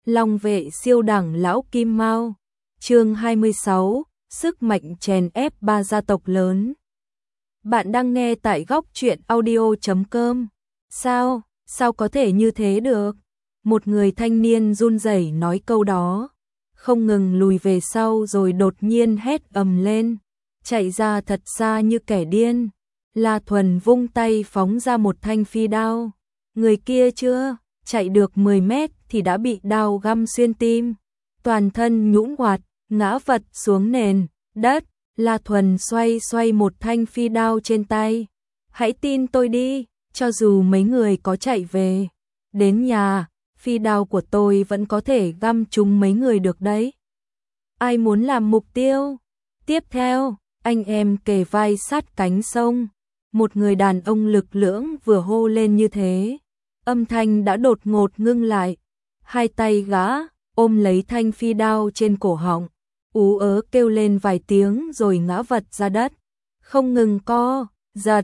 Long vệ siêu đẳng lão Kim Mao. Chương 26, sức mạnh chèn ép ba gia tộc lớn. Bạn đang nghe tại góc truyện audio.com. Sao có thể như thế được? Một người thanh niên run rẩy nói câu đó, không ngừng lùi về sau rồi đột nhiên hét ầm lên, chạy ra thật xa như kẻ điên. La Thuần vung tay phóng ra một thanh phi đao. Người kia chưa chạy được 10 mét thì đã bị đao găm xuyên tim, toàn thân nhũn ngoặt, ngã vật xuống nền đất. La Thuần xoay một thanh phi đao trên tay. Hãy tin tôi đi, cho dù mấy người có chạy về đến nhà, phi đao của tôi vẫn có thể găm trúng mấy người được đấy. Ai muốn làm mục tiêu? Tiếp theo, anh em kề vai sát cánh xông. Một người đàn ông lực lưỡng vừa hô lên như thế, âm thanh đã đột ngột ngưng lại. Hai tay gã ôm lấy thanh phi đao trên cổ họng, ú ớ kêu lên vài tiếng rồi ngã vật ra đất, không ngừng co giật.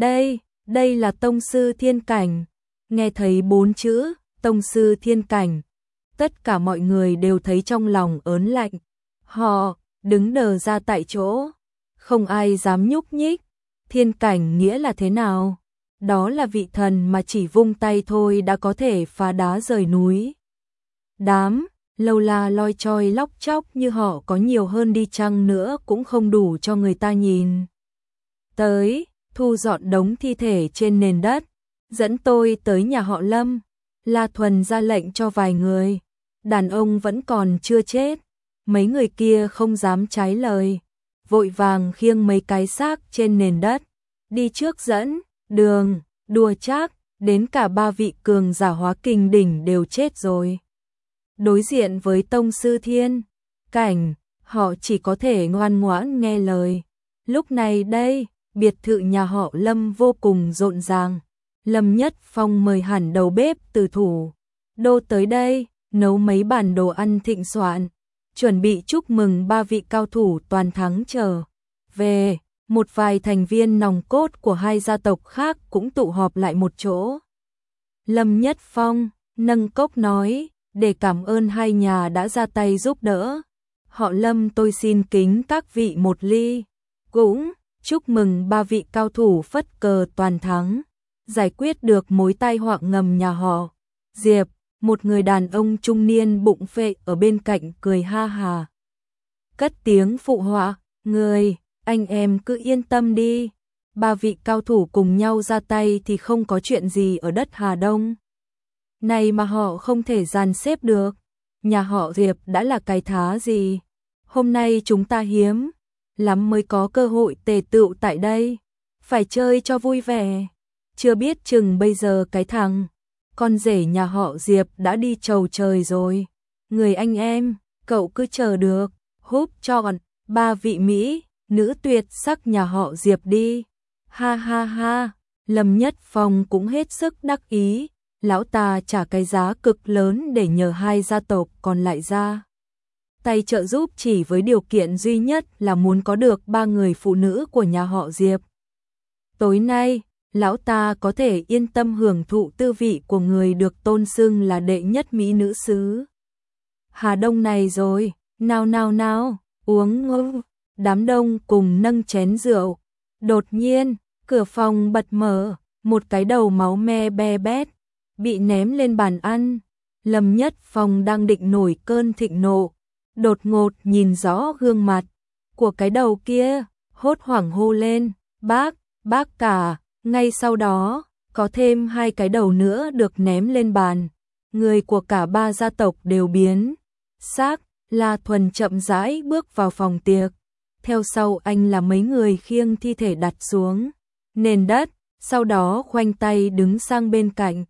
Đây là tông sư thiên cảnh. Nghe thấy 4 chữ tông sư thiên cảnh, tất cả mọi người đều thấy trong lòng ớn lạnh. Họ đứng đờ ra tại chỗ, không ai dám nhúc nhích. Thiên cảnh nghĩa là thế nào? Đó là vị thần mà chỉ vung tay thôi đã có thể phá đá rời núi. Đám lâu la loi choi lóc chóc như họ có nhiều hơn đi chăng nữa cũng không đủ cho người ta nhìn. Tới, thu dọn đống thi thể trên nền đất, dẫn tôi tới nhà họ Lâm. La Thuần ra lệnh cho vài người. Đàn ông vẫn còn chưa chết, mấy người kia không dám trái lời, vội vàng khiêng mấy cái xác trên nền đất, đi trước dẫn đường. Đùa chắc, đến cả 3 vị cường giả hóa kình đỉnh đều chết rồi. Đối diện với tông sư thiên cảnh, họ chỉ có thể ngoan ngoãn nghe lời. Lúc này đây, biệt thự nhà họ Lâm vô cùng rộn ràng. Lâm Nhất Phong mời hẳn đầu bếp từ thủ đô tới đây, nấu mấy bàn đồ ăn thịnh soạn, chuẩn bị chúc mừng 3 vị cao thủ toàn thắng trở về. Một vài thành viên nòng cốt của hai gia tộc khác cũng tụ họp lại một chỗ. Lâm Nhất Phong nâng cốc nói, để cảm ơn hai nhà đã ra tay giúp đỡ. Họ Lâm tôi xin kính các vị một ly, cũng chúc mừng 3 vị cao thủ phất cờ toàn thắng, giải quyết được mối tai họa ngầm nhà họ Diệp. Một người đàn ông trung niên bụng phệ ở bên cạnh cười ha hà, cất tiếng phụ họa, anh em cứ yên tâm đi, 3 vị cao thủ cùng nhau ra tay thì không có chuyện gì ở đất Hà Đông này mà họ không thể dàn xếp được. Nhà họ Diệp đã là cái thá gì? Hôm nay chúng ta hiếm lắm mới có cơ hội tề tựu tại đây, phải chơi cho vui vẻ. Chưa biết chừng bây giờ cái thằng con rể nhà họ Diệp đã đi chầu trời rồi. Người anh em, cậu cứ chờ được, húp chọn 3 vị Mỹ nữ tuyệt sắc nhà họ Diệp đi. Ha ha ha, Lâm Nhất Phong cũng hết sức đắc ý. Lão ta trả cái giá cực lớn để nhờ hai gia tộc còn lại ra tay trợ giúp, chỉ với điều kiện duy nhất là muốn có được 3 người phụ nữ của nhà họ Diệp. Tối nay, lão ta có thể yên tâm hưởng thụ tư vị của người được tôn xưng là đệ nhất mỹ nữ xứ Hà Đông này rồi. Nào, uống ngô. Đám đông cùng nâng chén rượu. Đột nhiên, cửa phòng bật mở, một cái đầu máu me be bét bị ném lên bàn ăn. Lâm Nhất Phong đang định nổi cơn thịnh nộ, đột ngột nhìn rõ gương mặt của cái đầu kia, hốt hoảng hô lên, bác cả. Ngay sau đó, có thêm 2 cái đầu nữa được ném lên bàn. Người của cả 3 gia tộc đều biến xác. La Thuần chậm rãi bước vào phòng tiệc, theo sau anh là mấy người khiêng thi thể đặt xuống nền đất, sau đó khoanh tay đứng sang bên cạnh.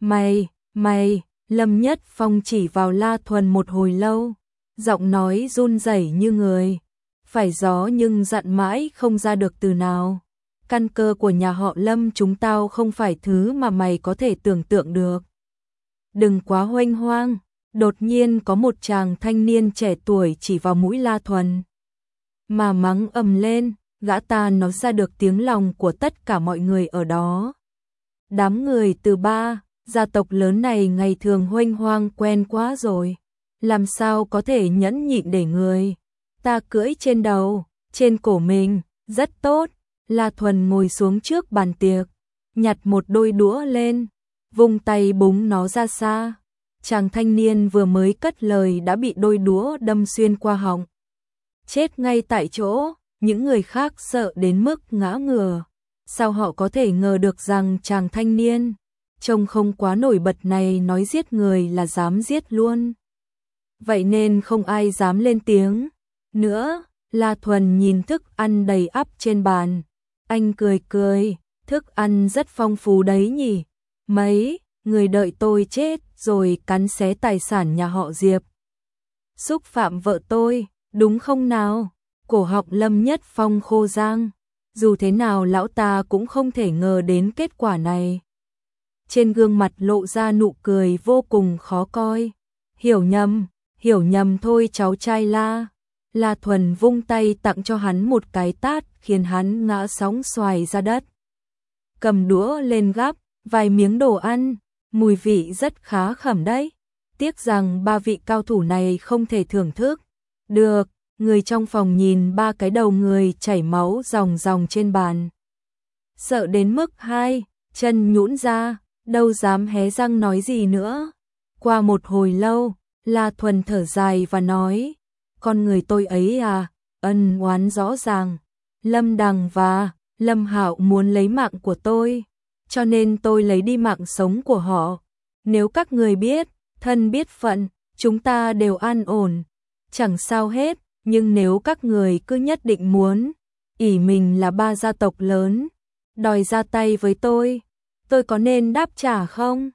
Mày, Lâm Nhất Phong chỉ vào La Thuần một hồi lâu, giọng nói run rẩy như người phải gió nhưng dặn mãi không ra được từ nào. Căn cơ của nhà họ Lâm chúng tao không phải thứ mà mày có thể tưởng tượng được. Đừng quá hoanh hoang. Đột nhiên có một chàng thanh niên trẻ tuổi chỉ vào mũi La Thuần mà mắng ầm lên. Gã ta nói ra được tiếng lòng của tất cả mọi người ở đó. Đám người từ 3 gia tộc lớn này ngày thường hoanh hoang quen quá rồi. làm sao có thể nhẫn nhịn để người ta cưỡi trên đầu, trên cổ mình, rất tốt. La Thuần ngồi xuống trước bàn tiệc, nhặt một đôi đũa lên, vung tay búng nó ra xa. Chàng thanh niên vừa mới cất lời đã bị đôi đũa đâm xuyên qua họng, chết ngay tại chỗ. Những người khác sợ đến mức ngã ngửa. Sao họ có thể ngờ được rằng chàng thanh niên trông không quá nổi bật này nói giết người là dám giết luôn. Vậy nên không ai dám lên tiếng nữa. La Thuần nhìn thức ăn đầy ắp trên bàn, anh cười cười, thức ăn rất phong phú đấy nhỉ. Mấy người đợi tôi chết rồi cắn xé tài sản nhà họ Diệp, xúc phạm vợ tôi, đúng không nào? Cổ họng Lâm Nhất Phong khô rang. Dù thế nào lão ta cũng không thể ngờ đến kết quả này. Trên gương mặt lộ ra nụ cười vô cùng khó coi. Hiểu nhầm thôi cháu trai La. La Thuần vung tay tặng cho hắn một cái tát khiến hắn ngã sóng xoài ra đất. Cầm đũa lên gắp vài miếng đồ ăn, mùi vị rất khá khẩm đấy. Tiếc rằng ba vị cao thủ này không thể thưởng thức được. Người trong phòng nhìn ba cái đầu người chảy máu ròng ròng trên bàn, sợ đến mức hai chân nhũn ra, đâu dám hé răng nói gì nữa. Qua một hồi lâu, La Thuần thở dài và nói, con người tôi ấy à, ân oán rõ ràng. Lâm Đằng và Lâm Hạo muốn lấy mạng của tôi, cho nên tôi lấy đi mạng sống của họ. Nếu các người biết thân biết phận, chúng ta đều an ổn, chẳng sao hết. Nhưng nếu các người cứ nhất định muốn ỷ mình là ba gia tộc lớn, đòi ra tay với tôi có nên đáp trả không?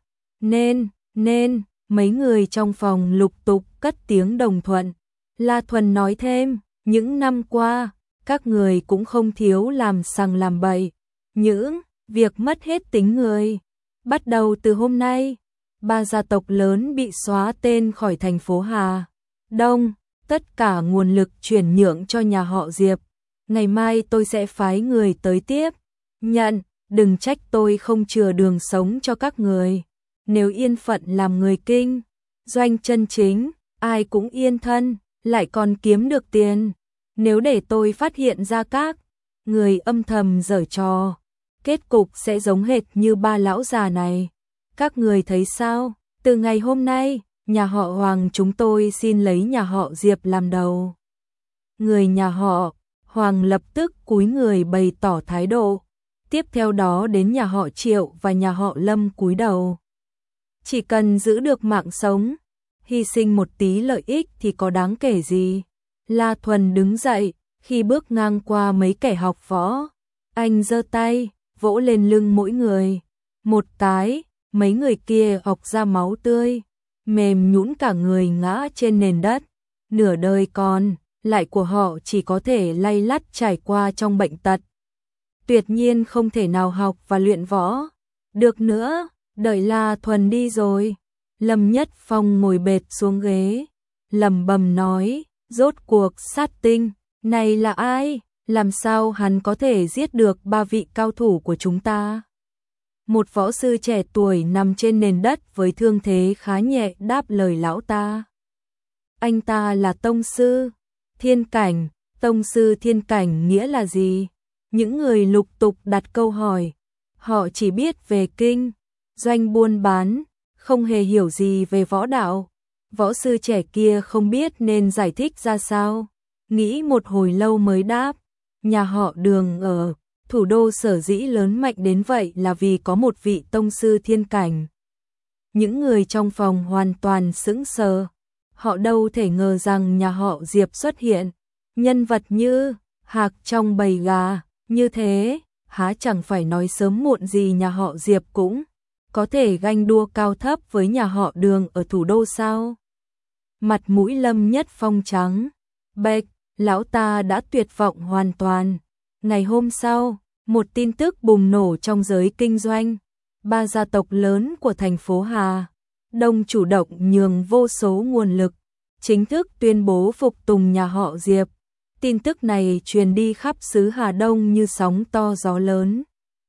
Nên, mấy người trong phòng lục tục cất tiếng đồng thuận. La Thuần nói thêm, những năm qua, các người cũng không thiếu làm sằng làm bậy, những việc mất hết tính người. Bắt đầu từ hôm nay, ba gia tộc lớn bị xóa tên khỏi thành phố Hà Đông. Tất cả nguồn lực chuyển nhượng cho nhà họ Diệp. Ngày mai tôi sẽ phái người tới tiếp nhận, đừng trách tôi không chừa đường sống cho các người. Nếu yên phận làm người kinh doanh chân chính, ai cũng yên thân, lại còn kiếm được tiền. Nếu để tôi phát hiện ra các người âm thầm giở trò, kết cục sẽ giống hệt như ba lão già này. Các người thấy sao? Từ ngày hôm nay, nhà họ Hoàng chúng tôi xin lấy nhà họ Diệp làm đầu. Người nhà họ Hoàng lập tức cúi người bày tỏ thái độ. Tiếp theo đó đến nhà họ Triệu và nhà họ Lâm cúi đầu. Chỉ cần giữ được mạng sống, hy sinh một tí lợi ích thì có đáng kể gì. La Thuần đứng dậy, khi bước ngang qua mấy kẻ học võ, anh giơ tay, vỗ lên lưng mỗi người. Một cái, mấy người kia ọc ra máu tươi, mềm nhũn cả người ngã trên nền đất. Nửa đời còn lại của họ chỉ có thể lay lắt trải qua trong bệnh tật. Tuyệt nhiên không thể nào học và luyện võ được nữa. Đợi La Thuần đi rồi, Lâm Nhất Phong ngồi bệt xuống ghế, lẩm bẩm nói, rốt cuộc sát tinh này là ai? Làm sao hắn có thể giết được ba vị cao thủ của chúng ta? Một võ sư trẻ tuổi nằm trên nền đất với thương thế khá nhẹ đáp lời lão ta. Anh ta là tông sư thiên cảnh. Tông sư thiên cảnh nghĩa là gì? Những người lục tục đặt câu hỏi. Họ chỉ biết về kinh doanh buôn bán, không hề hiểu gì về võ đạo. Võ sư trẻ kia không biết nên giải thích ra sao. Nghĩ một hồi lâu mới đáp. Nhà họ Đường ở thủ đô sở dĩ lớn mạnh đến vậy là vì có một vị tông sư thiên cảnh. Những người trong phòng hoàn toàn sững sờ. Họ đâu thể ngờ rằng nhà họ Diệp xuất hiện nhân vật như hạc trong bầy gà như thế. Há chẳng phải nói sớm muộn gì nhà họ Diệp cũng có thể ganh đua cao thấp với nhà họ Đường ở thủ đô sao? Mặt mũi Lâm Nhất Phong trắng bệch, lão ta đã tuyệt vọng hoàn toàn. Ngày hôm sau, một tin tức bùng nổ trong giới kinh doanh. Ba gia tộc lớn của thành phố Hà Đông chủ động nhường vô số nguồn lực, chính thức tuyên bố phục tùng nhà họ Diệp. Tin tức này truyền đi khắp xứ Hà Đông như sóng to gió lớn.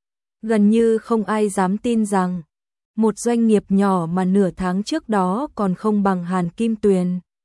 Gần như không ai dám tin rằng một doanh nghiệp nhỏ mà nửa tháng trước đó còn không bằng Hàn Kim Tuyền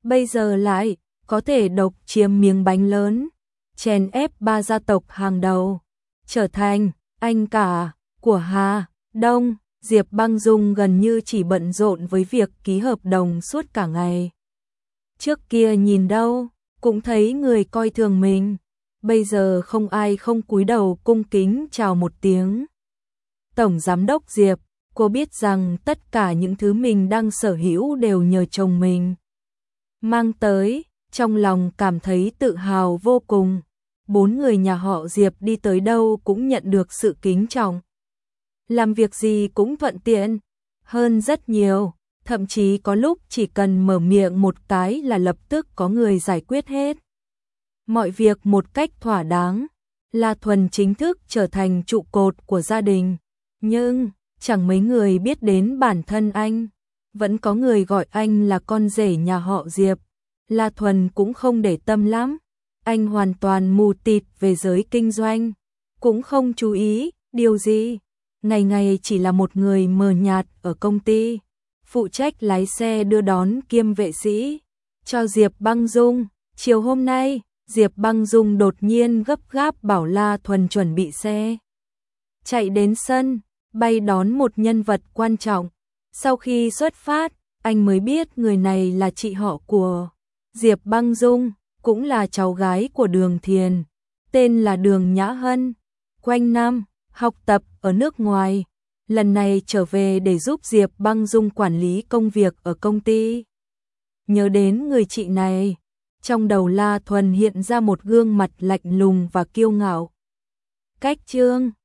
bây giờ lại có thể độc chiếm miếng bánh lớn, chèn ép ba gia tộc hàng đầu, trở thành anh cả của Hà Đông. Diệp Băng Dung gần như chỉ bận rộn với việc ký hợp đồng suốt cả ngày. Trước kia nhìn đâu cũng thấy người coi thường mình, bây giờ không ai không cúi đầu cung kính chào một tiếng. Tổng giám đốc Diệp, cô biết rằng tất cả những thứ mình đang sở hữu đều nhờ chồng mình mang tới, trong lòng cảm thấy tự hào vô cùng. 4 người nhà họ Diệp đi tới đâu cũng nhận được sự kính trọng. Làm việc gì cũng thuận tiện hơn rất nhiều, thậm chí có lúc chỉ cần mở miệng một cái là lập tức có người giải quyết hết mọi việc một cách thỏa đáng. La Thuần chính thức trở thành trụ cột của gia đình, nhưng chẳng mấy người biết đến bản thân anh. Vẫn có người gọi anh là con rể nhà họ Diệp. La Thuần cũng không để tâm lắm, anh hoàn toàn mù tịt về giới kinh doanh, cũng không chú ý điều gì. Ngày ngày chỉ là một người mờ nhạt ở công ty, phụ trách lái xe đưa đón kiêm vệ sĩ cho Diệp Băng Dung. Chiều hôm nay, Diệp Băng Dung đột nhiên gấp gáp bảo La Thuần chuẩn bị xe, chạy đến sân bay đón một nhân vật quan trọng. Sau khi xuất phát, anh mới biết người này là chị họ của Diệp Băng Dung, cũng là cháu gái của Đường Thiền, tên là Đường Nhã Hân. Quanh năm học tập ở nước ngoài, lần này trở về để giúp Diệp Băng Dung quản lý công việc ở công ty. Nhớ đến người chị này, trong đầu La Thuần hiện ra một gương mặt lạnh lùng và kiêu ngạo. Cách Trương